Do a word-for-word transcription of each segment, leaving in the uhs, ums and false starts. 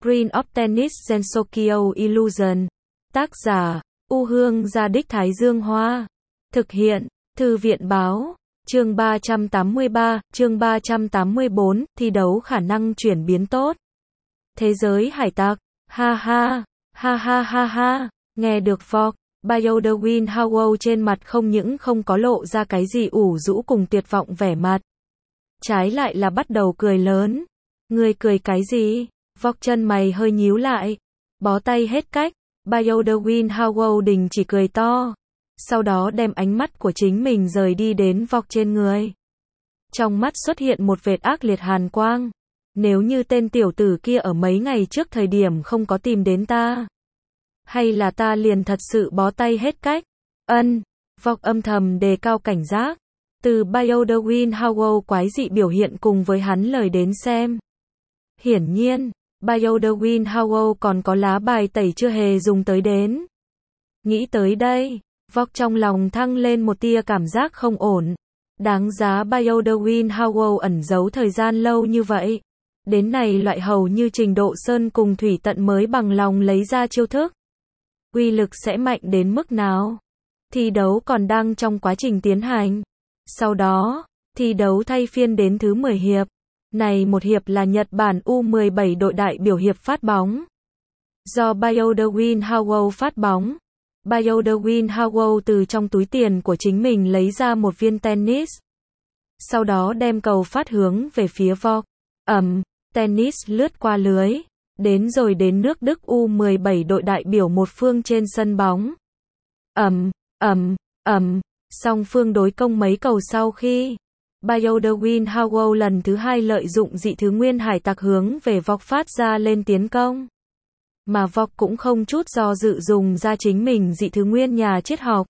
Screen of Tennis Sensokyo Illusion. Tác giả, U Hương Gia Đích Thái Dương Hoa. Thực hiện, Thư viện Báo. Chương ba trăm tám mươi ba, chương ba trăm tám mươi bốn, thi đấu khả năng chuyển biến tốt. Thế giới hải tặc. Ha ha, ha ha ha ha. Nghe được Vok, Bioderwin Howell trên mặt không những không có lộ ra cái gì ủ rũ cùng tuyệt vọng vẻ mặt. Trái lại là bắt đầu cười lớn. Ngươi cười cái gì? Vok chân mày hơi nhíu lại. Bó tay hết cách. Bioderwin Howell đình chỉ cười to. Sau đó đem ánh mắt của chính mình rời đi đến Vok trên người. Trong mắt xuất hiện một vệt ác liệt hàn quang. Nếu như tên tiểu tử kia ở mấy ngày trước thời điểm không có tìm đến ta, hay là ta liền thật sự bó tay hết cách. Ân, Vok âm thầm đề cao cảnh giác. Từ Bioderwin Howell quái dị biểu hiện cùng với hắn lời đến xem, hiển nhiên, Bioderwin Howell còn có lá bài tẩy chưa hề dùng tới đến. Nghĩ tới đây, Vok trong lòng thăng lên một tia cảm giác không ổn. Đáng giá Bioderwin Howell ẩn giấu thời gian lâu như vậy. Đến này loại hầu như trình độ sơn cùng thủy tận mới bằng lòng lấy ra chiêu thức. Uy lực sẽ mạnh đến mức nào? Thi đấu còn đang trong quá trình tiến hành. Sau đó, thi đấu thay phiên đến thứ mười hiệp. Này một hiệp là Nhật Bản U mười bảy đội đại biểu hiệp phát bóng. Do Bioderwin Howell phát bóng. Bioderwin Howell từ trong túi tiền của chính mình lấy ra một viên tennis. Sau đó đem cầu phát hướng về phía Vok. Ầm, tennis lướt qua lưới. Đến rồi đến nước Đức U mười bảy đội đại biểu một phương trên sân bóng. Ầm, ầm, ầm, song phương đối công mấy cầu sau khi Bioderwin Howell lần thứ hai lợi dụng dị thứ nguyên hải tặc hướng về Vok phát ra lên tiến công. Mà Vok cũng không chút do dự dùng ra chính mình dị thứ nguyên nhà triết học.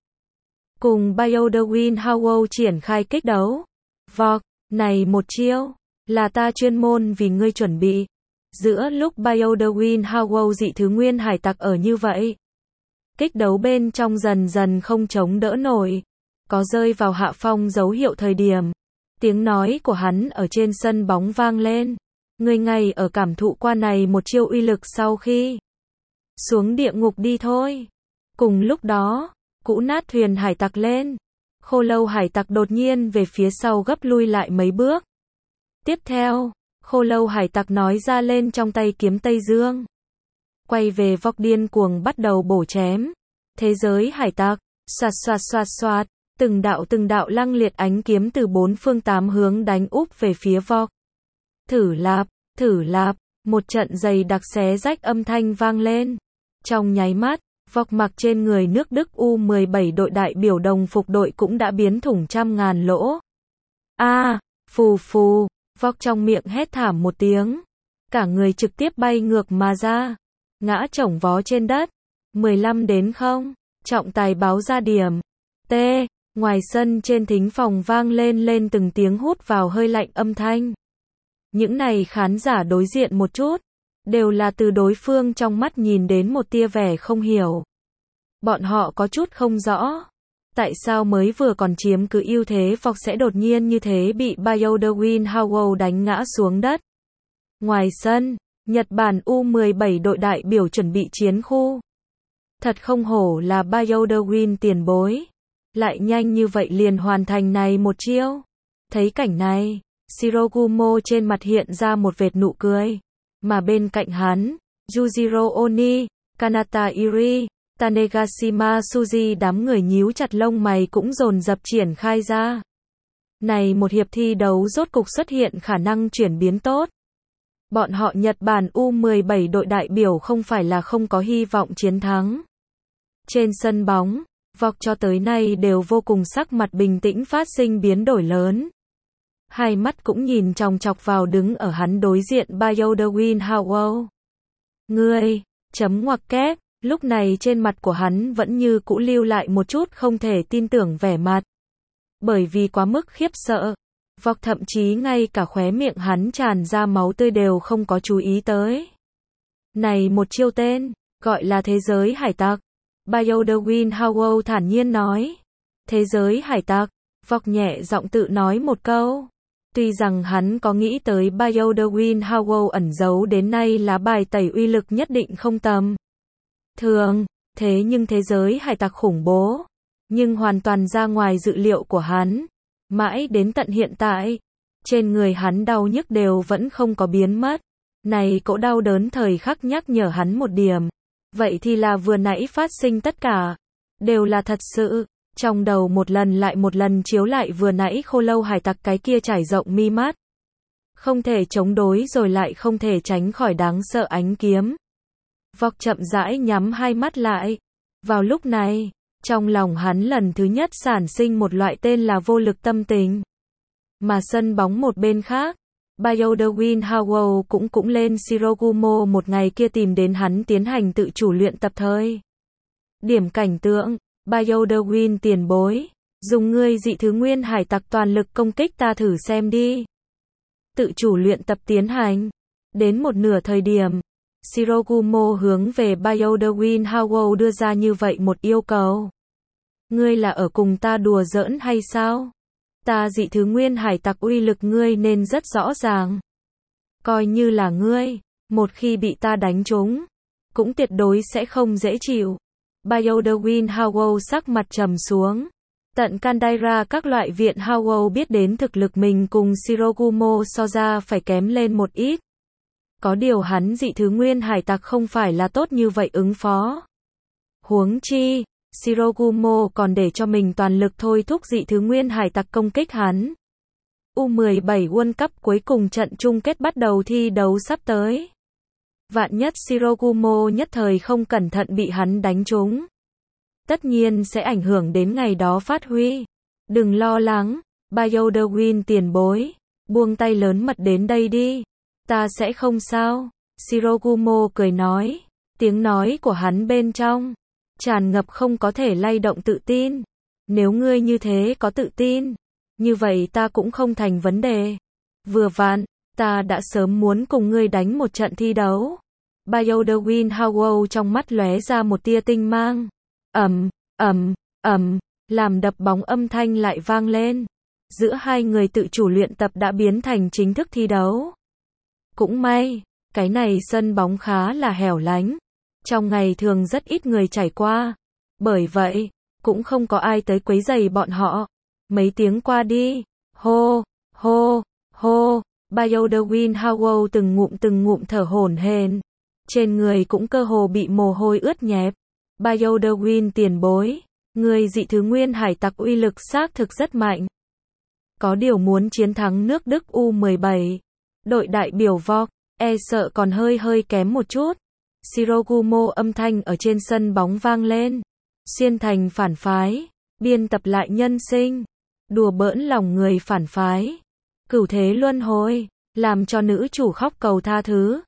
Cùng Bioderwin Howell triển khai kích đấu. Vok, này một chiêu, là ta chuyên môn vì ngươi chuẩn bị. Giữa lúc Bioderwin Howell dị thứ nguyên hải tặc ở như vậy, kích đấu bên trong dần dần không chống đỡ nổi, có rơi vào hạ phong dấu hiệu thời điểm. Tiếng nói của hắn ở trên sân bóng vang lên. Ngươi ngay ở cảm thụ qua này một chiêu uy lực sau khi xuống địa ngục đi thôi. Cùng lúc đó, cũ nát thuyền hải tặc lên. Khô lâu hải tặc đột nhiên về phía sau gấp lui lại mấy bước. Tiếp theo, khô lâu hải tặc nói ra lên trong tay kiếm Tây Dương. Quay về Vok điên cuồng bắt đầu bổ chém. Thế giới hải tặc, xoạt xoạt xoạt xoạt, từng đạo từng đạo lăng liệt ánh kiếm từ bốn phương tám hướng đánh úp về phía Vok. Thử lạp, thử lạp, một trận dày đặc xé rách âm thanh vang lên. Trong nháy mắt, Vok mặc trên người nước Đức U mười bảy đội đại biểu đồng phục đội cũng đã biến thủng trăm ngàn lỗ. A, à, phù phù, Vok trong miệng hét thảm một tiếng. Cả người trực tiếp bay ngược mà ra. Ngã chổng vó trên đất. mười lăm đến không. Trọng tài báo ra điểm. T. Ngoài sân trên thính phòng vang lên lên từng tiếng hút vào hơi lạnh âm thanh. Những này khán giả đối diện một chút. Đều là từ đối phương trong mắt nhìn đến một tia vẻ không hiểu. Bọn họ có chút không rõ. Tại sao mới vừa còn chiếm cứ ưu thế Vok sẽ đột nhiên như thế bị Bioderwin Howell đánh ngã xuống đất. Ngoài sân, Nhật Bản U mười bảy đội đại biểu chuẩn bị chiến khu. Thật không hổ là Bioderwin tiền bối. Lại nhanh như vậy liền hoàn thành này một chiêu. Thấy cảnh này, Shirogumo trên mặt hiện ra một vệt nụ cười. Mà bên cạnh hắn, Yujiro Oni, Kanata Iri, Tanegashima Suji đám người nhíu chặt lông mày cũng dồn dập triển khai ra. Này một hiệp thi đấu rốt cục xuất hiện khả năng chuyển biến tốt. Bọn họ Nhật Bản U mười bảy đội đại biểu không phải là không có hy vọng chiến thắng. Trên sân bóng, Vok cho tới nay đều vô cùng sắc mặt bình tĩnh phát sinh biến đổi lớn. Hai mắt cũng nhìn chòng chọc vào đứng ở hắn đối diện Bioderwin Howell. Ngươi, chấm ngoặc kép, lúc này trên mặt của hắn vẫn như cũ lưu lại một chút không thể tin tưởng vẻ mặt. Bởi vì quá mức khiếp sợ, Vok thậm chí ngay cả khóe miệng hắn tràn ra máu tươi đều không có chú ý tới. Này một chiêu tên, gọi là thế giới hải tặc. Bioderwin Howell thản nhiên nói. Thế giới hải tặc, Vok nhẹ giọng tự nói một câu. Tuy rằng hắn có nghĩ tới Bioderwin Howell ẩn giấu đến nay lá bài tẩy uy lực nhất định không tầm thường, thế nhưng thế giới hải tặc khủng bố, nhưng hoàn toàn ra ngoài dự liệu của hắn. Mãi đến tận hiện tại, trên người hắn đau nhức đều vẫn không có biến mất. Này cỗ đau đớn thời khắc nhắc nhở hắn một điểm. Vậy thì là vừa nãy phát sinh tất cả, đều là thật sự. Trong đầu một lần lại một lần chiếu lại vừa nãy khô lâu hải tặc cái kia trải rộng mi mắt. Không thể chống đối rồi lại không thể tránh khỏi đáng sợ ánh kiếm. Vọc chậm rãi nhắm hai mắt lại. Vào lúc này, trong lòng hắn lần thứ nhất sản sinh một loại tên là vô lực tâm tình. Mà sân bóng một bên khác, Bioderwin Howell cũng cũng lên Shirogumo một ngày kia tìm đến hắn tiến hành tự chủ luyện tập thời. Điểm cảnh tượng, Bioderwin tiền bối, dùng ngươi dị thứ nguyên hải tặc toàn lực công kích ta thử xem đi. Tự chủ luyện tập tiến hành. Đến một nửa thời điểm, Shirogumo hướng về Bioderwin Howell đưa ra như vậy một yêu cầu. Ngươi là ở cùng ta đùa giỡn hay sao? Ta dị thứ nguyên hải tặc uy lực ngươi nên rất rõ ràng. Coi như là ngươi, một khi bị ta đánh trúng, cũng tuyệt đối sẽ không dễ chịu. Bioderwin Howell sắc mặt trầm xuống. Tận Candaira các loại viện Howell biết đến thực lực mình cùng Shirogumo so ra phải kém lên một ít. Có điều hắn dị thứ nguyên hải tặc không phải là tốt như vậy ứng phó. Huống chi, Shirogumo còn để cho mình toàn lực thôi thúc dị thứ nguyên hải tặc công kích hắn. U mười bảy World Cup cuối cùng trận chung kết bắt đầu thi đấu sắp tới. Vạn nhất Shirogumo nhất thời không cẩn thận bị hắn đánh trúng. Tất nhiên sẽ ảnh hưởng đến ngày đó phát huy. Đừng lo lắng, Bioderwin tiền bối, buông tay lớn mật đến đây đi. Ta sẽ không sao. Shirogumo cười nói. Tiếng nói của hắn bên trong tràn ngập không có thể lay động tự tin. Nếu ngươi như thế có tự tin, như vậy ta cũng không thành vấn đề. Vừa vặn, ta đã sớm muốn cùng ngươi đánh một trận thi đấu. Bioderwin Howell trong mắt lóe ra một tia tinh mang. Ầm, ầm, ầm, làm đập bóng âm thanh lại vang lên. Giữa hai người tự chủ luyện tập đã biến thành chính thức thi đấu. Cũng may, cái này sân bóng khá là hẻo lánh. Trong ngày thường rất ít người trải qua. Bởi vậy, cũng không có ai tới quấy rầy bọn họ. Mấy tiếng qua đi, hô, hô, hô, Bioderwin Howell từng ngụm từng ngụm thở hổn hển. Trên người cũng cơ hồ bị mồ hôi ướt nhẹp. Bioderwin tiền bối, người dị thứ nguyên hải tặc uy lực xác thực rất mạnh. Có điều muốn chiến thắng nước Đức U mười bảy, đội đại biểu vọc, e sợ còn hơi hơi kém một chút. Shirogumo âm thanh ở trên sân bóng vang lên. Xuyên thành phản phái, biên tập lại nhân sinh, đùa bỡn lòng người phản phái. Cửu thế luân hồi, làm cho nữ chủ khóc cầu tha thứ.